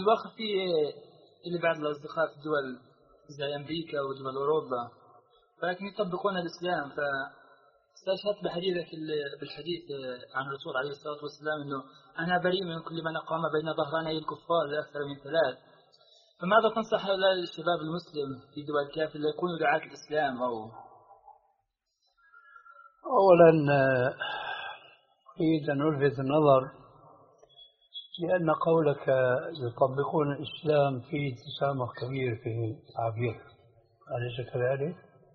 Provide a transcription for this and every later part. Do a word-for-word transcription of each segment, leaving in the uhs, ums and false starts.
في الواقع في اللي بعض الأصدقاء في الدول زي أمريكا ودول أوروبا ولكن يطبقون الإسلام. فاستشهدت بحديثك بالحديث عن الرسول عليه الصلاة والسلام أنه أنا بريء من كل من أقام بين ظهراني الكفار لأكثر من ثلاث. فماذا تنصح هؤلاء الشباب المسلم في دول الكافر ليكونوا دعاة الإسلام؟ أو أولا أريد أن ألفت النظر لأن قولك يطبقون الإسلام فيه تسامح كبير في التعبير، أليس كذلك؟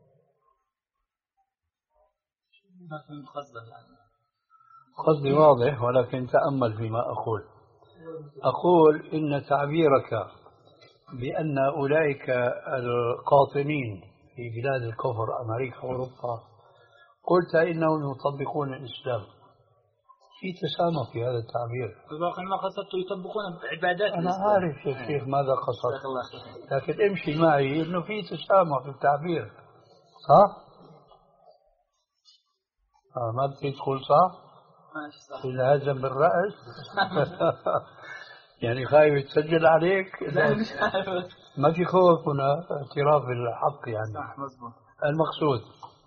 ما فهمت قصدك يعني. قصدي واضح ولكن تأمل فيما أقول. أقول إن تعبيرك بأن أولئك القاطنين في بلاد الكفر أمريكا وأوروبا قلت إنهم يطبقون الإسلام، في تسامح في هذا التعبير. بالواقع ما قصدت يطبقون عبادات أنا الإسلام. عارف يا شيخ ماذا قصدت، لكن امشي معي إنه في تسامح في التعبير، صح؟ آه ما بتدخل صح؟ ماشي صح. إذا هزم بالرأس يعني خايف تسجل عليك؟ لا مش عارف. ما في خوف هنا، اعتراف بالحق يعني. صح مظبوط. المقصود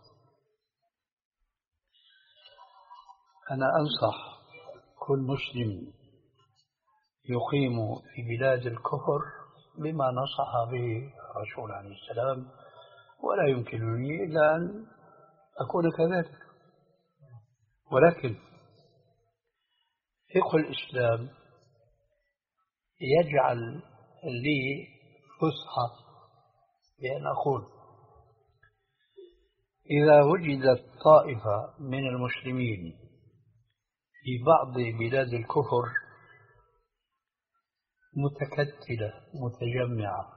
أنا أنصح كل مسلم يقيم في بلاد الكفر بما نصح به الرسول عليه السلام، ولا يمكنني إلا أن أكون كذلك. ولكن فقه الإسلام يجعل لي فسحة بأن أقول إذا وجدت طائفة من المسلمين في بعض بلاد الكفر متكتلة متجمعة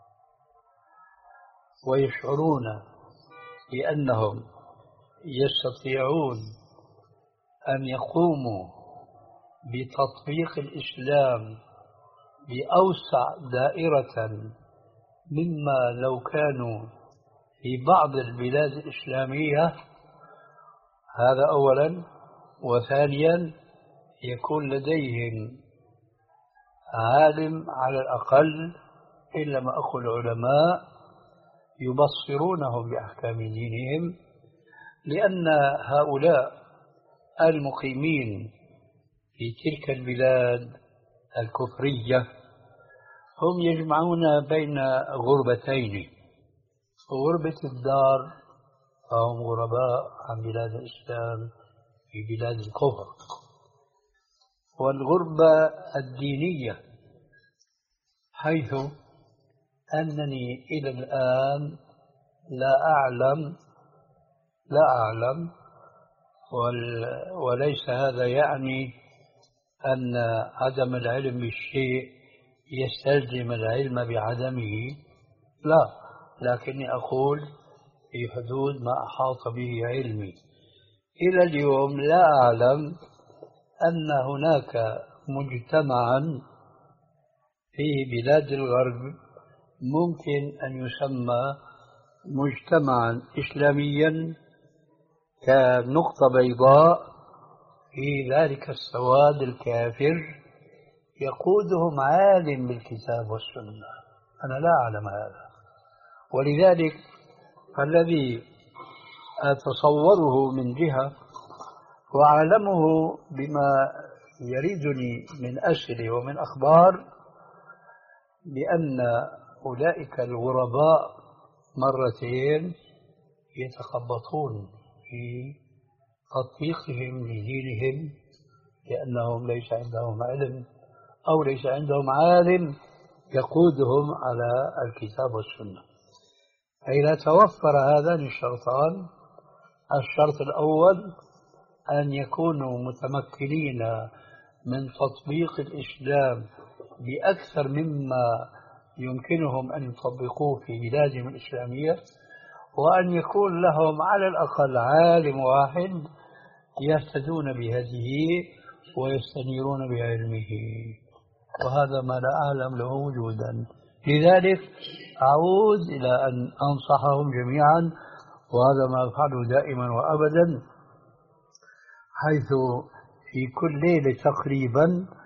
ويشعرون بأنهم يستطيعون أن يقوموا بتطبيق الإسلام بأوسع دائرة مما لو كانوا في بعض البلاد الإسلامية، هذا أولا. وثانيا يكون لديهم عالم على الأقل إن لم أقل علماء يبصرونهم بأحكام دينهم، لأن هؤلاء المقيمين في تلك البلاد الكفرية هم يجمعون بين غربتين: غربة الدار فهم غرباء عن بلاد الإسلام في بلاد الكفر، والغربة الدينية حيث أنني إلى الآن لا أعلم لا أعلم وليس هذا يعني أن عدم العلم بالشيء يستلزم العلم بعدمه، لا، لكني أقول في حدود ما أحاط به علمي. إلى اليوم لا أعلم أن هناك مجتمعا في بلاد الغرب ممكن أن يسمى مجتمعا إسلاميا كنقطة بيضاء في ذلك السواد الكافر يقودهم عالم بالكتاب والسنة. أنا لا أعلم هذا، ولذلك فالذي أتصوره من جهة وأعلمه بما يريدني من أسئلة ومن أخبار بأن أولئك الغرباء مرتين يتخبطون في تطبيقهم لدينهم لأنهم ليس عندهم علم أو ليس عندهم عالم يقودهم على الكتاب والسنة. فإذا توفر هذان الشرطان: الشرط الأول أن يكونوا متمكنين من تطبيق الإسلام بأكثر مما يمكنهم أن يطبقوه في بلادهم الإسلامية، وأن يكون لهم على الأقل عالم واحد يهتدون بهديه ويستنيرون بعلمه، وهذا ما لا أعلم له وجودا. لذلك أعود إلى أن أنصحهم جميعا، وهذا ما أفعله دائما وأبدا، حيث في كل ليلة تقريبا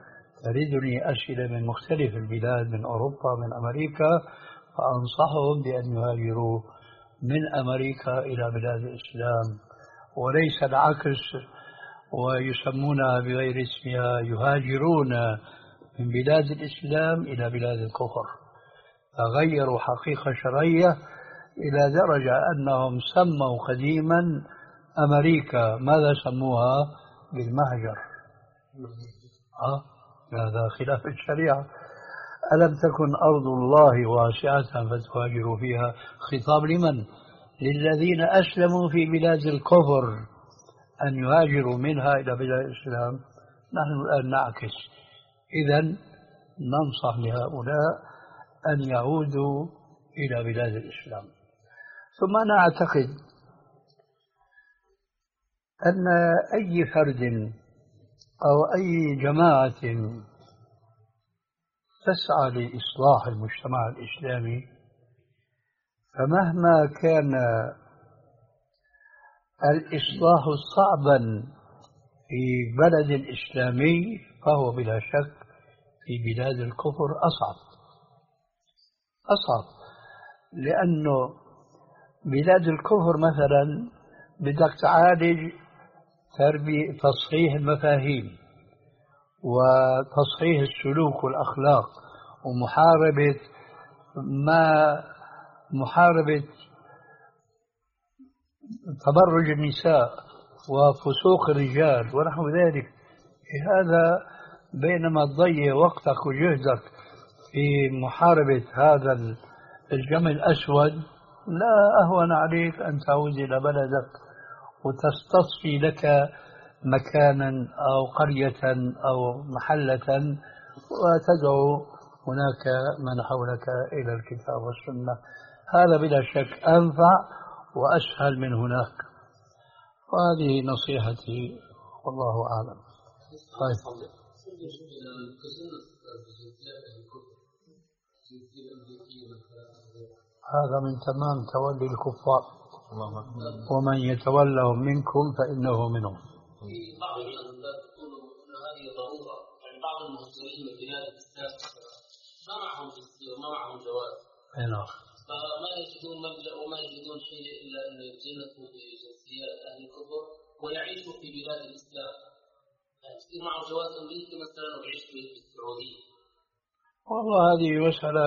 تردني أسئلة من مختلف البلاد، من أوروبا، من أمريكا، فأنصحهم بأن يهاجروا من أمريكا إلى بلاد الإسلام، وليس العكس ويسمونها بغير اسمها، يهاجرون من بلاد الإسلام إلى بلاد الكفر. فغيروا حقيقة شرعية إلى درجة أنهم سموا قديما أمريكا ماذا سموها؟ بالمهجر. أه؟ هذا خلاف الشريعة. ألم تكن أرض الله واسعة فتهاجروا فيها؟ خطاب لمن؟ للذين أسلموا في بلاد الكفر أن يهاجروا منها إلى بلاد الإسلام. نحن الآن نعكس. إذن ننصح لهؤلاء أن يعودوا إلى بلاد الإسلام. ثم أنا أعتقد أن أي فرد أو أي جماعة تسعى لإصلاح المجتمع الإسلامي، فمهما كان الإصلاح صعبا في بلد إسلامي فهو بلا شك في بلاد الكفر أصعب أصعب لأنه بلاد الكفر مثلا بدك تعالج تربية تصحيح المفاهيم وتصحيح السلوك والأخلاق ومحاربة ما محاربة تبرج النساء وفسوق الرجال ونحو ذلك. هذا بينما تضيع وقتك وجهدك في محاربة هذا الجمع الأسود، لا أهون عليك أن تعود إلى بلدك وتستصفي لك مكانا أو قرية أو محلة وتدعو هناك من حولك إلى الكتاب والسنة. هذا بلا شك أنفع وأسهل من هناك. وهذه نصيحتي والله أعلم. طيب. هذا من تمام تولي الكفار، ومن يتولهم منكم فإنه منهم. في بعض الأنباء تقول أن هذه ضرورة، يعني بعض المهاجرين من بلاد الإسلام ما معهم جنسية وما معهم جواز، نعم، فما يجدون ملجأ وما يجدون شيء إلا أن يتجنسوا بجنسيات أهل الكفر ويعيشوا في بلاد الإسلام، يعني يصير معه جواز أمريكي مثلا ويعيش في السعودية. والله هذه مسألة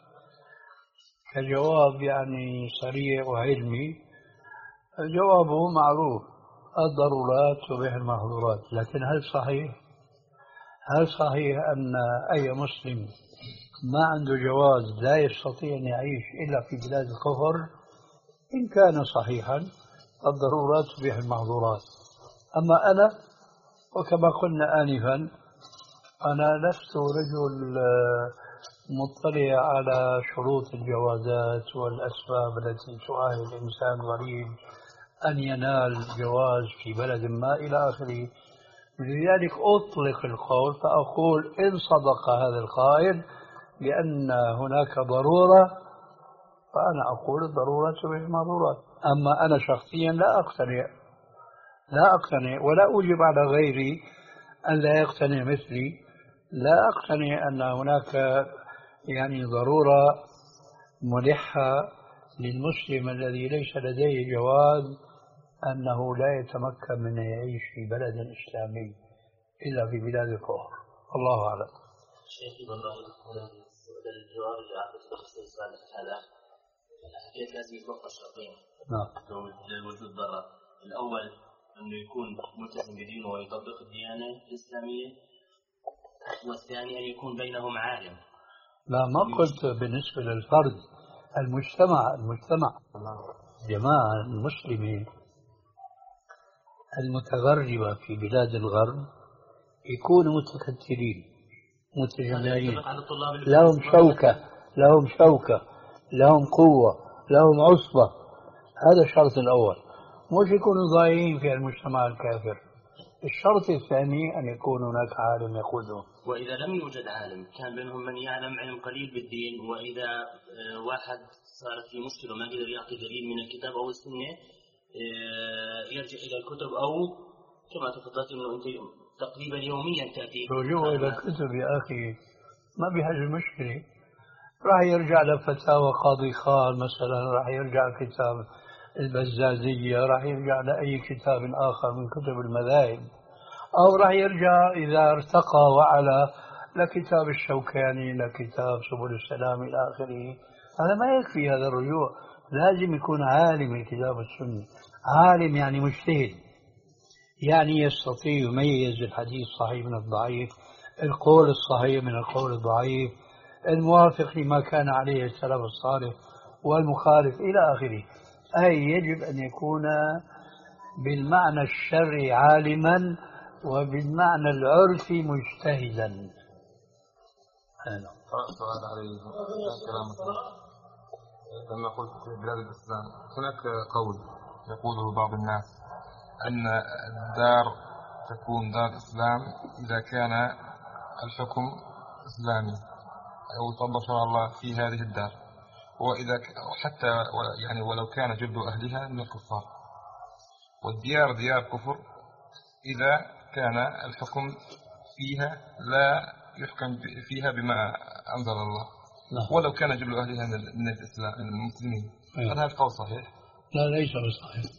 كجواب يعني سريع وعلمي. جوابه معروف، الضرورات تبيح المحظورات. لكن هل صحيح هل صحيح أن أي مسلم ما عنده جواز لا يستطيع أن يعيش إلا في بلاد الكفر؟ إن كان صحيحا الضرورات تبيح المحظورات. أما أنا وكما قلنا آنفا أنا لست رجل مطلع على شروط الجوازات والأسباب التي تؤهل الإنسان غريب أن ينال جواز في بلد ما إلى آخره. لذلك أطلق القول فأقول إن صدق هذا القائل لأن هناك ضرورة فأنا أقول الضرورة تبيح المحظورات. أما أنا شخصيا لا أقتنع لا أقتنع ولا أوجب على غيري أن لا يقتنع مثلي. لا أقتنع أن هناك يعني ضرورة ملحة للمسلم الذي ليس لديه جواز أنه لا يتمكن من يعيش في بلد إسلامي إلا في بلاد الكفر. الله أعلم. شيخ والله بدل الجواب اللي أعطيته في السؤال هذا حكيت لازم يتوقع شرطين. نعم. لوجود ضرر. الأول أنه يكون ملتزم بدينه ويطبق الديانة الإسلامية، والثاني أن يكون بينهم عالم. لا ما قلت بالنسبة للفرد، المجتمع المجتمع جماعة المسلمين المتغربة في بلاد الغرب يكونوا متكتلين متجمعين، لهم شوكة لهم شوكة لهم قوة لهم عصبة. هذا الشرط الأول، مش يكونوا ضايعين في المجتمع الكافر. الشرط الثاني أن يكون هناك عالم يقودهم. وإذا لم يوجد عالم كان بينهم من يعلم علم قليل بالدين، وإذا واحد صارت في مشكلة وما قدر يعطي دليل من الكتاب أو السنة يرجع إلى الكتب، أو كما تفضلت أنه أنت تقريبا يوميا تأتي رجوع إلى كتب يا أخي ما بهذه المشكلة. راح يرجع لفتاوى قاضي خان مثلا، راح يرجع كتاب البزازية، راح يرجع لأي كتاب آخر من كتب المذاهب، أو راح يرجع إذا ارتقى وعلى لكتاب الشوكاني، لكتاب سبل السلام إلى آخره. هذا ما يكفي هذا الرجوع، لازم يكون عالم الكتاب والسنة، عالم يعني مجتهد، يعني يستطيع يميز الحديث الصحيح من الضعيف، القول الصحيح من القول الضعيف، الموافق لما كان عليه السلف الصالح والمخالف إلى آخره. أي يجب أن يكون بالمعنى الشرعي عالما وبالمعنى العرفي مجتهدا. أنا سؤال عليه كلامك لما قلت بلاد الإسلام، هناك قول يقوله بعض الناس أن الدار تكون دار إسلام إذا كان الحكم إسلامي أو يطبق شرع الله في هذه الدار، وإذا حتى يعني ولو كان جل أهلها من الكفار، والديار ديار كفر إذا كان الحكم فيها لا يحكم فيها بما أنزل الله، ولو كان جل أهلها من الإسلام من المسلمين. هل هذا القول صحيح؟ لا، ليس بصحيح.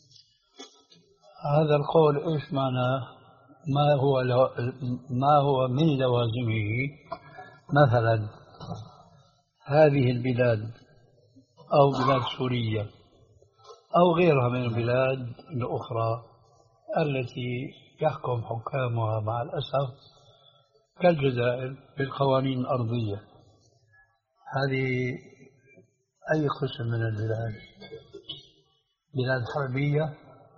هذا القول إيش معناه؟ ما هو لو... ما هو من لوازمه. مثلا هذه البلاد أو بلاد سوريا أو غيرها من البلاد الأخرى التي يحكم حكامها مع الأسف كالجزائر بالقوانين الأرضية، هذه أي قسم من البلاد؟ بلاد حربية؟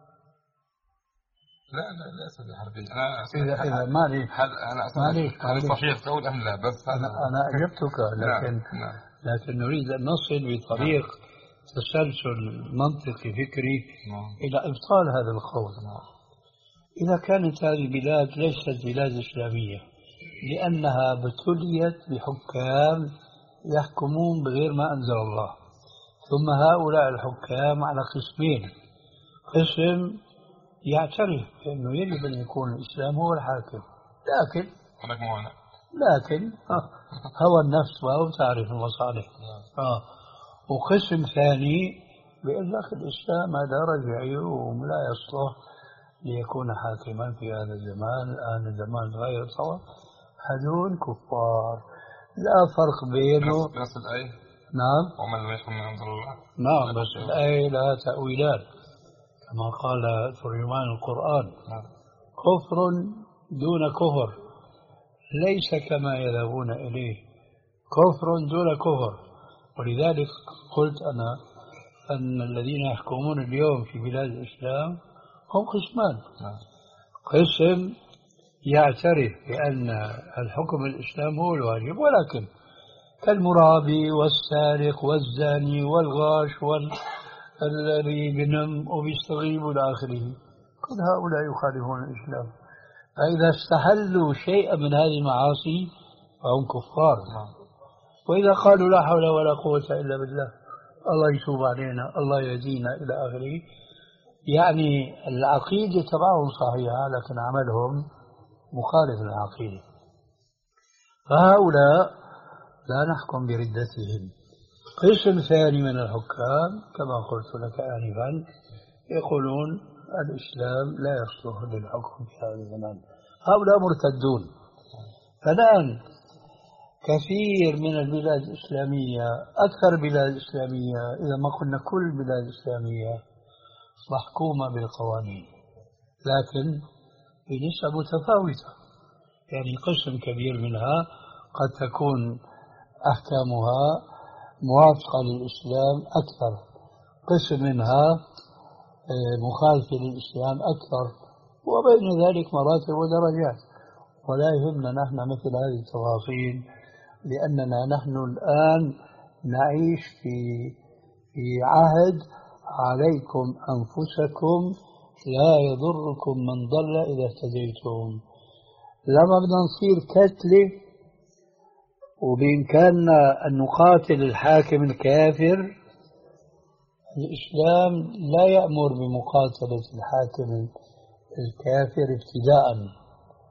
لا لا ليس بحربية. أنا إذا إذا ما لي أنا أنا صحيح قول أم لا، بس أنا أنا أجبتك، لكن نعم. نعم. لكن نريد أن نصل بطريق نعم. تسلسل منطقي فكري نعم. إلى إبطال هذا القول. نعم. إذا كانت هذه البلاد ليست بلاد إسلامية لأنها ابتليت بحكام يحكمون بغير ما أنزل الله، ثم هؤلاء الحكام على قسمين: قسم يعترف بأنه يجب أن يكون الإسلام هو الحاكم، لكن لكن هو النفس ما هو تعرف المصالح. آه. وقسم ثاني بأن لك الإسلام هذا رجعي ولا يصلح ليكون حاكما في هذا الزمان، الآن الزمان غير صواب، هذول كفار لا فرق بينه. بس الآية نعم ومن لم يحكم من أنزل الله. نعم، بس الآية لها تأويلات كما قال ترجمان القرآن: كفر دون كفر ليس كما يذهبون إليه، كفر دون كفر. ولذلك قلت أنا أن الذين يحكمون اليوم في بلاد الإسلام هم قسمان: قسم يعترف بأن الحكم الإسلام هو الواجب، ولكن كالمرابي والسارق والزاني والغاش والذي بنم وبيستغيب إلى آخره، كل هؤلاء يخالفون الإسلام، فإذا استحلوا شيئا من هذه المعاصي فهم كفار. وإذا قالوا لا حول ولا قوة إلا بالله، الله يتوب علينا، الله يهدينا إلى آخره، يعني العقيدة تبعهم صحيحة لكن عملهم مخالف للعقيدة، فهؤلاء لا نحكم بردتهم. قسم ثاني من الحكام كما قلت لك آنفا يقولون الإسلام لا يصلح للحكم في هذا الزمان، هؤلاء مرتدون. فالآن كثير من البلاد الإسلامية، أكثر البلاد الإسلامية، إذا ما قلنا كل البلاد الإسلامية، محكومة بالقوانين لكن بنسبة متفاوتة، يعني قسم كبير منها قد تكون أحكامها موافقة للإسلام أكثر، قسم منها مخالفة للإسلام أكثر، وبين ذلك مراتب ودرجات. ولا يهمنا نحن مثل هذه التفاصيل، لأننا نحن الآن نعيش في في عهد عليكم أنفسكم لا يضركم من ضل إذا اهتديتم. لما بدنا نصير كتلة وبإمكاننا أن نقاتل الحاكم الكافر، الإسلام لا يأمر بمقاتلة الحاكم الكافر ابتداء،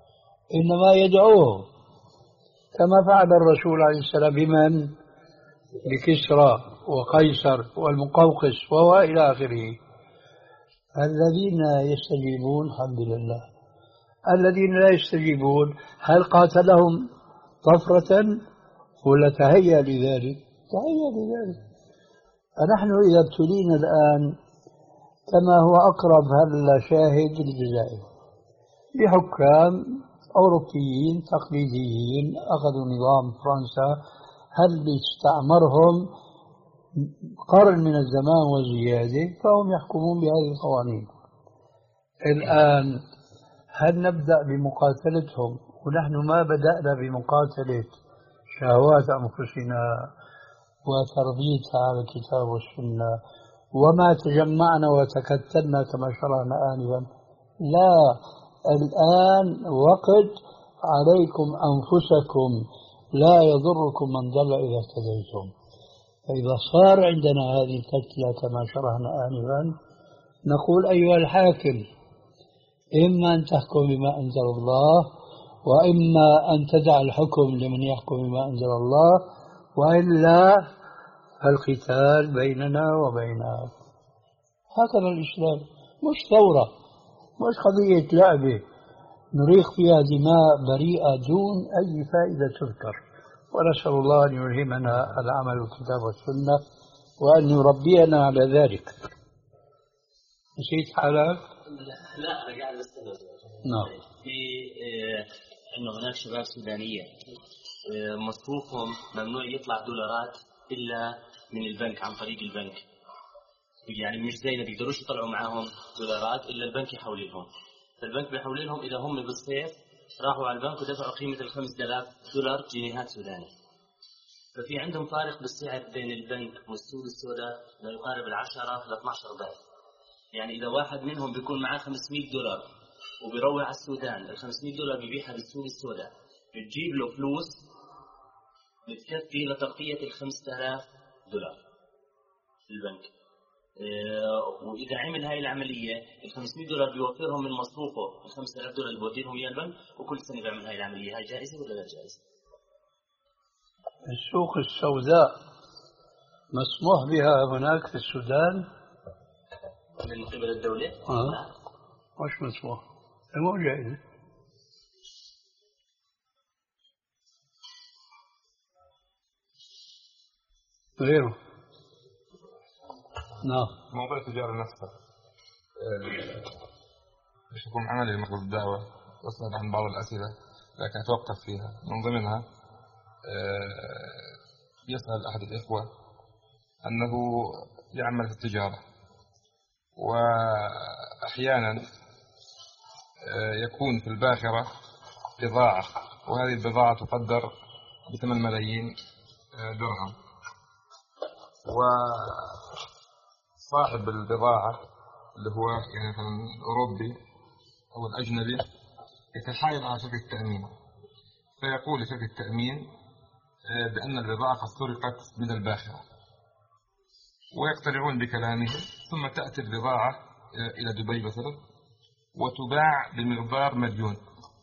إنما يدعوهم كما فعل الرسول عليه السلام بمن؟ بكسرى وقيصر والمقوقس وإلى آخره. الذين يستجيبون الحمد لله، الذين لا يستجيبون هل قاتلهم طفرة ولا تهيأ لذلك؟ تهيأ لذلك. فنحن إذا ابتلينا الآن كما هو أقرب هذا شاهد الجزائر بحكام أوروبيين تقليديين أخذوا نظام فرنسا هل استعمرهم قرن من الزمان وزيادة، فهم يحكمون بهذه القوانين. الآن هل نبدأ بمقاتلتهم ونحن ما بدأنا بمقاتلة شهوات أنفسنا وتربيتها على الكتاب والسنة وما تجمعنا وتكتلنا كما شرعنا آنفا؟ لا، الآن وقت عليكم أنفسكم لا يضركم من ضل إذا اهتديتم. فإذا صار عندنا هذه الكتلة كما شرحنا آنفا نقول أيها الحاكم إما أن تحكم بما أنزل الله وإما أن تدع الحكم لمن يحكم بما أنزل الله، وإلا القتال بيننا وبينك. هكذا الإسلام، مش ثورة، مش قضية لعبة نريق فيها دماء بريئة دون أي فائدة تذكر. ونسأل الله أن يلهمنا العمل بالكتاب والسنة وأن يربينا على ذلك. نسيت حالك؟ لا أنا قاعد أستمر. نعم. في أنه هناك شباب سودانية مصروفهم ممنوع يطلع دولارات إلا من البنك عن طريق البنك، يعني مش زينا بيقدروش يطلعوا معاهم دولارات إلا البنك يحول لهم، فالبنك بيحول لهم إذا هم بالصيف راحوا على البنك ودفعوا قيمة الخمس آلاف دولار جنيهات سوداني، ففي عندهم فارق بالسعر بين البنك والسوق السوداء لا يقارب العشرة ل اثني عشر ضعف. يعني إذا واحد منهم بيكون معاه خمسمائة دولار وبيروح على السودان، ال خمسمائة دولار بيبيعها بالسوق السوداء بتجيب له فلوس بتكفي لتغطية ال خمسة آلاف دولار البنك. اه وإذا عمل هاي العملية ال خمسمائة دولار بيوفرهم من مصروفه ال خمسة آلاف دولار اللي بوديهم إياه البنك، وكل سنة بيعمل هاي العملية. هاي جائزة ولا لا جائزة؟ السوق السوداء مسموح بها هناك في السودان من قبل الدولة؟ آه. مش مسموح، مو جائزة. غيره. نعم. موضوع التجارة نفسها مش يكون عملي لمقصد الدعوة، أسأل عن بعض الأسئلة لكن أتوقف فيها. من ضمنها يسأل أحد الإخوة أنه يعمل في التجارة وأحيانا يكون في الباخرة بضاعة، وهذه البضاعة تقدر بثمان ملايين درهم، وصاحب البضاعة اللي هو يعني مثلا الأوروبي أو الأجنبي يتحايل على شركة التأمين، فيقول لشركة التأمين بأن البضاعة قد سرقت من الباخرة، ويقتنعون بكلامه، ثم تأتي البضاعة إلى دبي مثلا وتباع بمقدار مليون.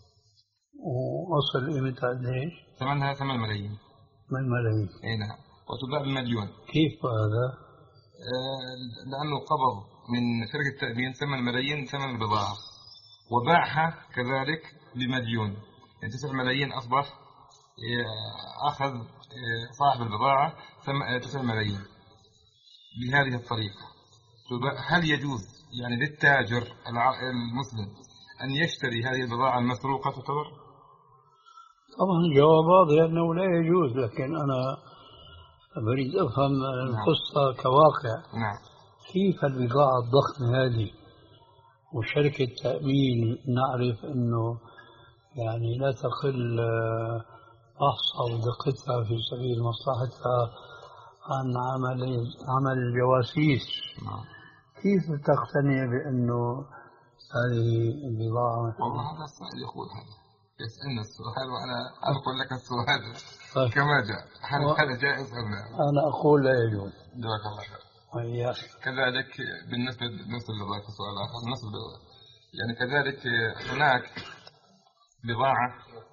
ووصل قيمتها قد ايش؟ ثمنها ثمان ملايين. ثمان ملايين. اي نعم، وتباع بمليون. كيف هذا؟ آه لأنه قبض من شركة التأمين ثمان ملايين ثمن البضاعة وباعها كذلك بمليون، يعني تسع ملايين أصبح أخذ صاحب البضاعة تسع ملايين بهذه الطريقة. هل يجوز يعني للتاجر المسلم أن يشتري هذه البضاعة المسروقة تعتبر؟ طبعا الجواب واضح أنه لا يجوز، لكن أنا أريد أفهم القصة كواقع. نعم. كيف البضاعة الضخمة هذه وشركة تأمين نعرف أنه يعني لا تقل أحصى ودقتها في سبيل مصلحتها عن عمل عمل الجواسيس. نعم. كيف تقتنع بأنه هذه البضاعة؟ والله هذا السؤال يقول هذا يسألنا السؤال وأنا أقول لك السؤال طيب. كما جاء، هل و... هذا جائز أم لا؟ أنا أقول لا يجوز. جزاك الله خير. وإياك. كذلك بالنسبة نصل لذلك السؤال آخر، نصل يعني كذلك هناك بضاعة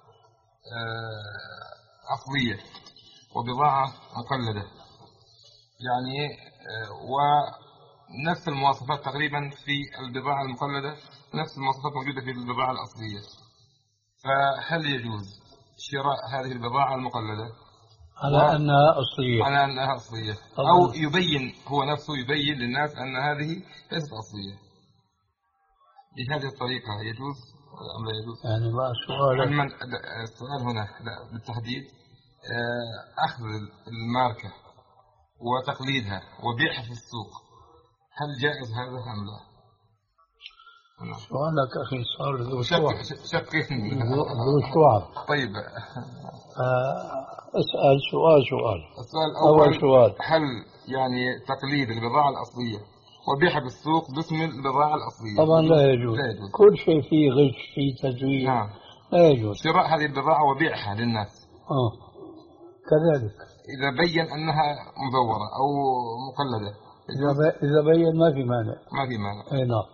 أصلية وبضاعة مقلدة، يعني ونفس المواصفات تقريبا في البضاعة المقلدة، نفس المواصفات موجودة في البضاعة الأصلية، فهل يجوز شراء هذه البضاعة المقلدة على و... أنها أصلية على أنها أصلية طبعا. أو يبين هو نفسه يبين للناس أن هذه ليست أصلية بهذه الطريقة، يجوز أم لا يجوز؟ يعني ما سؤال من... السؤال هنا لا بالتحديد أخذ الماركة وتقليدها وبيعها في السوق، هل جائز هذا أم لا؟ سؤالك أخي صار ذو شك شعب شك ذو شعب. طيب اسأل سؤال سؤال السؤال الأول أول سؤال، هل يعني تقليد البضاعة الأصلية وبيعها بالسوق باسم البضاعة الأصلية طبعا لا يجوز. لا يجوز، كل شيء فيه غش فيه تزوير. نعم. لا يجوز شراء هذه البضاعة وبيعها للناس آه. كذلك إذا بين أنها مزورة أو مقلدة إذا, ب... إذا بين ما في مانع ما في مانع. أي نعم.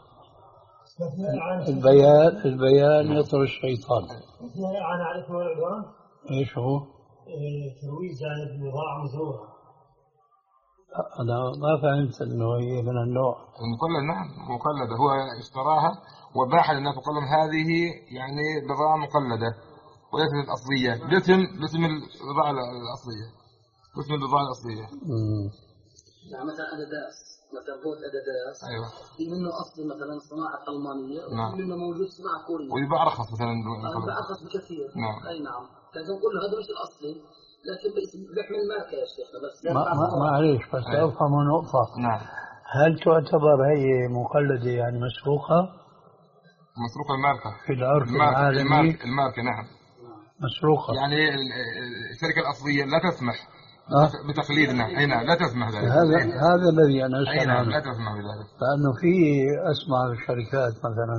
البيان البيان يطر الشيطان. أنا أعرف العدوان إيش هو؟ ترويج عن البضاعة مزورة. أنا ما فهمت إنه هي من النوع المقلد. نعم مقلدة، هو اشتراها وباعها للناس وقال لهم هذه يعني بضاعة مقلدة وليست الأصلية باسم باسم البضاعة الأصلية باسم البضاعة الأصلية. امم يعني مثلا أديداس، مثلا بوت أديداس أيوة في منه أصل مثلا صناعة ألمانية نعم. وفي منه موجود صناعة كورية ويباع أرخص مثلا يباع أرخص بكثير. نعم. أي نعم، لكن نقول له هذا مش الأصلي لكن بيحمل ماركة يا شيخ. بس ما ما معليش بس أيوة. أفهم نقطة. نعم. هل تعتبر هي مقلدة يعني مسروقة؟ مسروقة الماركة في العرف الماركة العالمي الماركة, الماركة نعم مسروقة، يعني الشركة الأصلية لا تسمح أه؟ بتقليدنا. أي نعم لا تسمح ذلك. هذا هذا الذي أنا أي أسأل نعم عنه. لا تسمح بذلك، لأنه في أسمع شركات مثلا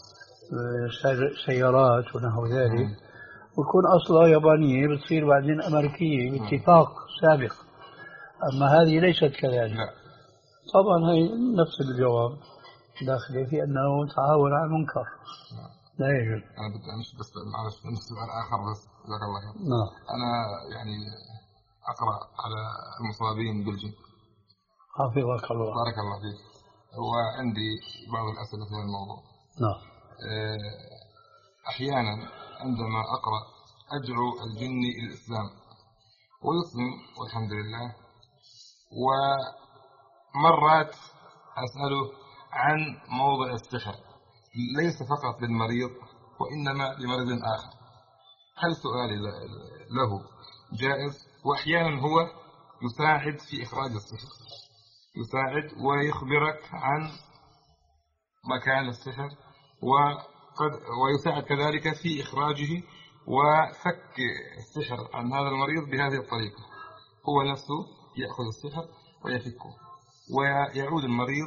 سيارات ونحو ذلك ويكون أصلها يابانية بتصير بعدين أمريكية باتفاق سابق، أما هذه ليست كذلك. لا. طبعا هي نفس الجواب داخله في أنه تعاون على المنكر. لا يجوز. أنا بدي أمشي بس معلش نفس سؤال آخر بس جزاك الله خير. نعم. أنا يعني أقرأ على المصابين بالجن. حفظك الله. بارك الله فيك. وعندي بعض الأسئلة في هذا الموضوع. نعم. أحيانا عندما أقرأ أدعو الجني إلى الإسلام ويسلم والحمد لله، ومرات أسأله عن موضع السحر ليس فقط للمريض وإنما لمريض آخر، هل سؤالي له جائز؟ وأحيانا هو يساعد في إخراج السحر، يساعد ويخبرك عن مكان السحر وقد ويساعد كذلك في إخراجه وفك السحر عن هذا المريض بهذه الطريقة، هو نفسه يأخذ السحر ويفكه ويعود المريض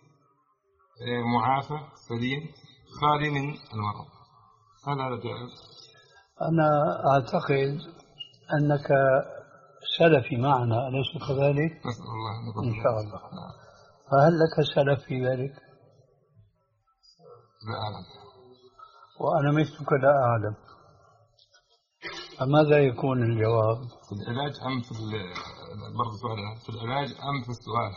معافى سليم خالي من المرض. هل هذا جائز؟ أنا أعتقد أنك سلفي معنا أليس كذلك؟ نسأل الله إن شاء الله. فهل لك سلف في ذلك؟ لا أعلم. وأنا مثلك لا أعلم، فماذا يكون الجواب؟ في العلاج أم في برضه سؤال في العلاج أم في السؤال؟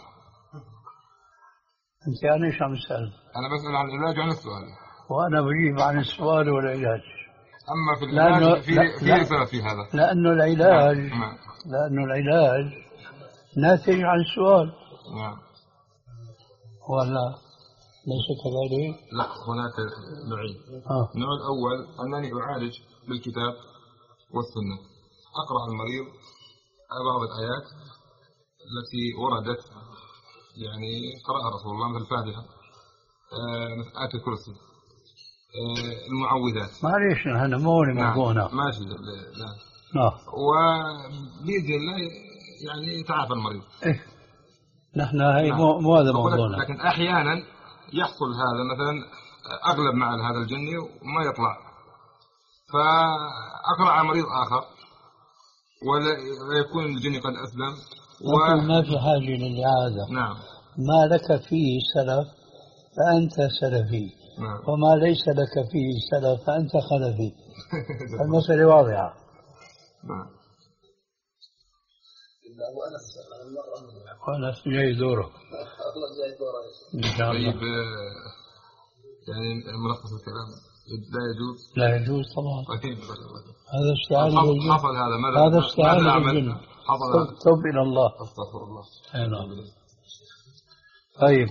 أنت يعني إيش عم تسأل؟ أنا بسأل عن العلاج وعن السؤال. وأنا بجيب عن السؤال والعلاج. أما في العلاج في لا في سبب في هذا. لأنه العلاج نعم. لأنه العلاج ناتج عن السؤال. نعم. ولا ليس كذلك؟ لا، هناك نوعين. آه. النوع الأول أنني أعالج بالكتاب والسنة، أقرأ المريض بعض الآيات التي وردت يعني قرأها رسول الله مثل الفاتحة، مثل آية الكرسي، المعوذات. معليش هذا مو موضوعنا. نعم. ماشي. لا. نعم. وبإذن الله يعني يتعافى المريض. إيه. نحن هاي نعم. مو هذا موضوعنا. لكن أحيانا يحصل هذا مثلا أغلب مع هذا الجني وما يطلع، فأقرأ على مريض آخر ولا يكون الجني قد أسلم و... ما في حاجة للإعادة. نعم. ما لك فيه سلف فأنت سلفي. نعم. وما ليس لك فيه سلف فأنت خلفي. المسألة واضحة. نعم. وأنس جاي دوره. إن شاء الله. طيب يعني ملخص الكلام لا يجوز. لا يجوز طبعا. طيب. هذا استعانة بالجن. حصل هذا ماذا؟ هذا استعانة بالجن. حصل. توب إلى الله. أستغفر الله. نعم. طيب.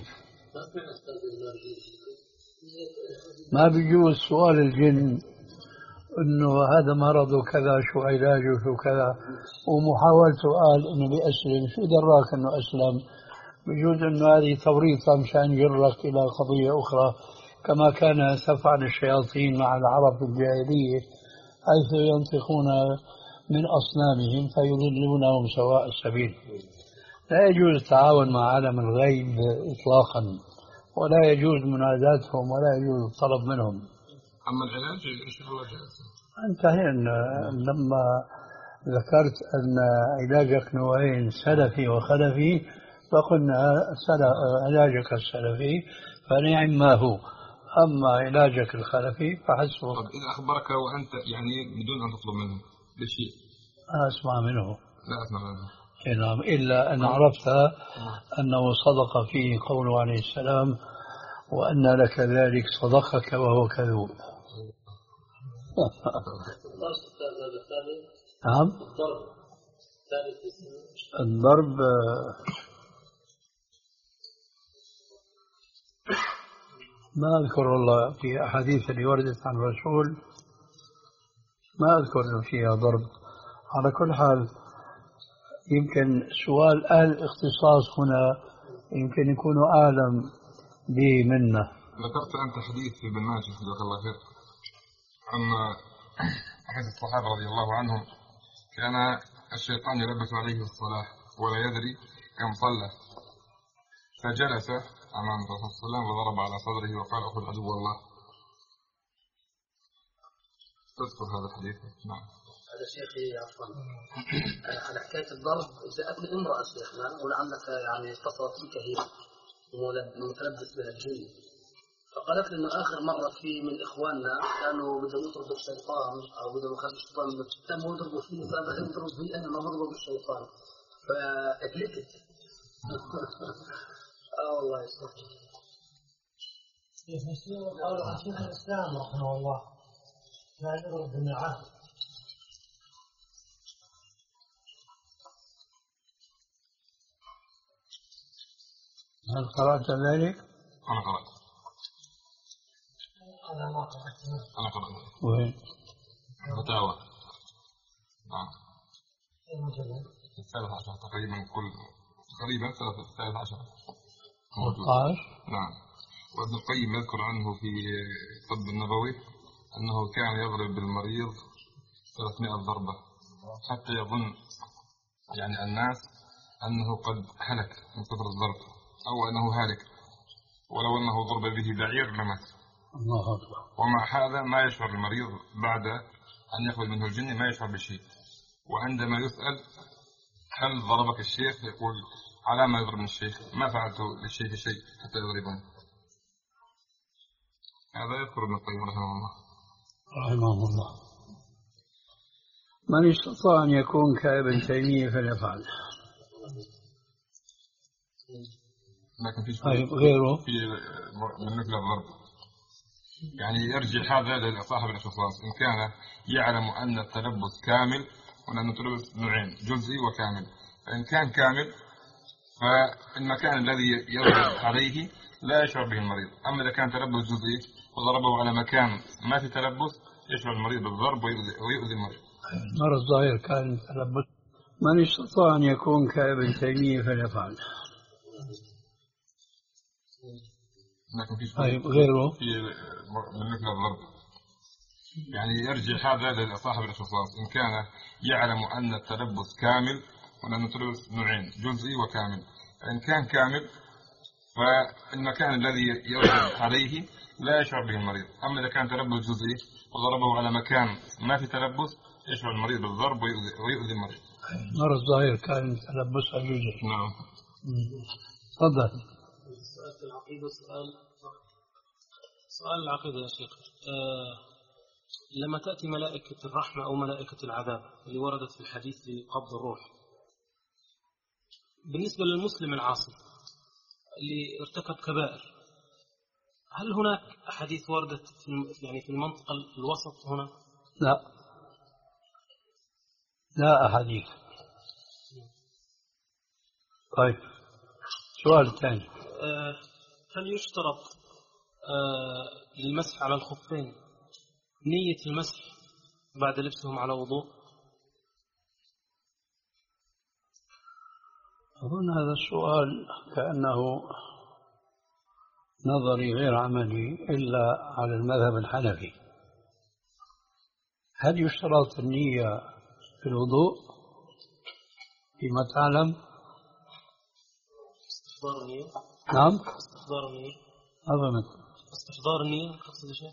ما بيجوز سؤال الجن إنه هذا مرض وكذا شو علاجه وشو كذا، ومحاولته قال إنه بيأسلم، شو دراك إنه أسلم؟ بيجوز إنه هذه توريطة مشان يجرك إلى قضية أخرى، كما كان تفعل الشياطين مع العرب في الجاهلية، حيث ينطقون من أصنامهم فيضلونهم سواء السبيل. لا يجوز التعاون مع عالم الغيب إطلاقا، ولا يجوز مناداتهم، ولا يجوز الطلب منهم. أما العلاج إن شاء الله جاهز. انتهينا لما ذكرت أن علاجك نوعين، سلفي وخلفي، فقلنا علاجك السلفي فنعم ما هو، أما علاجك الخلفي فحسبك. طب إذا أخبرك وأنت يعني بدون أن تطلب منه بشيء؟ أنا أسمع منه. لا أسمع منه. نعم، إلا أن عرفت أنه صدق فيه قوله عليه السلام: وأن لك ذلك صدقك وهو كذوب. نعم. الضرب ما أذكر والله في أحاديث اللي وردت عن الرسول، ما أذكر أنه فيها ضرب. على كل حال يمكن سؤال أهل الاختصاص هنا يمكن يكونوا أعلم به منا. ذكرت أنت حديث في ابن ماجه جزاك الله خير عن أحد الصحابة رضي الله عنهم، كان الشيطان يلبس عليه الصلاة ولا يدري كم صلى، فجلس أمام الرسول صلى الله عليه وسلم وضرب على صدره وقال: أخذ عدو الله. تذكر هذا الحديث؟ نعم. هذا شيخي عفوا على حكاية الضرب جاءتني امرأة شيخنا ولعلك يعني اتصلت بك هي متلبس بها الجن، فقالت لي انه اخر مره في من اخواننا كانوا بدهم يضربوا الشيطان او بدهم يخرجوا الشيطان من الكتاب ويضربوا فيه، فبدهم يضربوا فيه انا ما بضرب الشيطان، فاجلست. اه والله يستر. شيخ مسلم قال عن شيخ الاسلام رحمه الله لا يضرب بالنعال. هل قرأت ذلك؟ أنا قرأت. أنا ما قرأت. أنا قرأت. وين؟ فتاوى. نعم. أي مجلد؟ الثالث عشر تقريبا، كل تقريبا الثالث عشر. ثلاثة عشر. نعم. وابن القيم يذكر عنه في الطب النبوي أنه كان يضرب بالمريض ثلاثمائة ضربة حتى يظن يعني الناس أنه قد هلك من كثر الضرب أو أنه هالك، ولو أنه ضرب به بعير لمات. الله أكبر. ومع هذا ما يشعر المريض بعد أن يخرج منه الجن، ما يشعر بشيء. وعندما يسأل هل ضربك الشيخ يقول: على ما يضربني الشيخ؟ ما فعلت للشيخ شيء حتى يضربني. هذا يذكر ابن القيم رحمه الله. رحمه الله. من استطاع أن يكون كابن تيمية فليفعل. لكن في طيب غيره في من مثل الضرب يعني يرجع هذا لصاحب الاختصاص، إن كان يعلم أن التلبس كامل وأن التلبس نوعين، جزئي وكامل. فإن كان كامل فالمكان الذي يضرب عليه لا يشعر به المريض. أما إذا كان تلبس جزئي وضربه على مكان ما في تلبس يشعر المريض بالضرب ويؤذي المريض. مرة الظاهر كان تلبس. من استطاع أن يكون كابن تيمية فليفعل. لكن في طيب غيره في من مثل الضرب يعني يرجع هذا لصاحب الاختصاص، إن كان يعلم أن التلبس كامل وأن التلبس نوعين، جزئي وكامل. فإن كان كامل فالمكان الذي يضرب عليه لا يشعر به المريض. أما إذا كان تلبس جزئي وضربه على مكان ما في تلبس يشعر المريض بالضرب ويؤذي المريض. مرة الظاهر كان تلبسها جزئي. نعم. تفضل. سؤال العقيدة سؤال سؤال العقيدة يا شيخ. آه لما تأتي ملائكة الرحمة أو ملائكة العذاب اللي وردت في الحديث لقبض الروح، بالنسبة للمسلم العاصي اللي ارتكب كبائر، هل هناك أحاديث وردت في يعني في المنطقة الوسط هنا؟ لا لا أحاديث. طيب سؤال ثاني. هل يشترط للمسح على الخفين نية المسح بعد لبسهم على وضوء؟ أظن هذا السؤال كأنه نظري غير عملي إلا على المذهب الحنفي. هل يشترط النية في الوضوء فيما تعلم؟ استحضار النية. نعم استحضار النية. أظن استحضار النية أقصد شيء.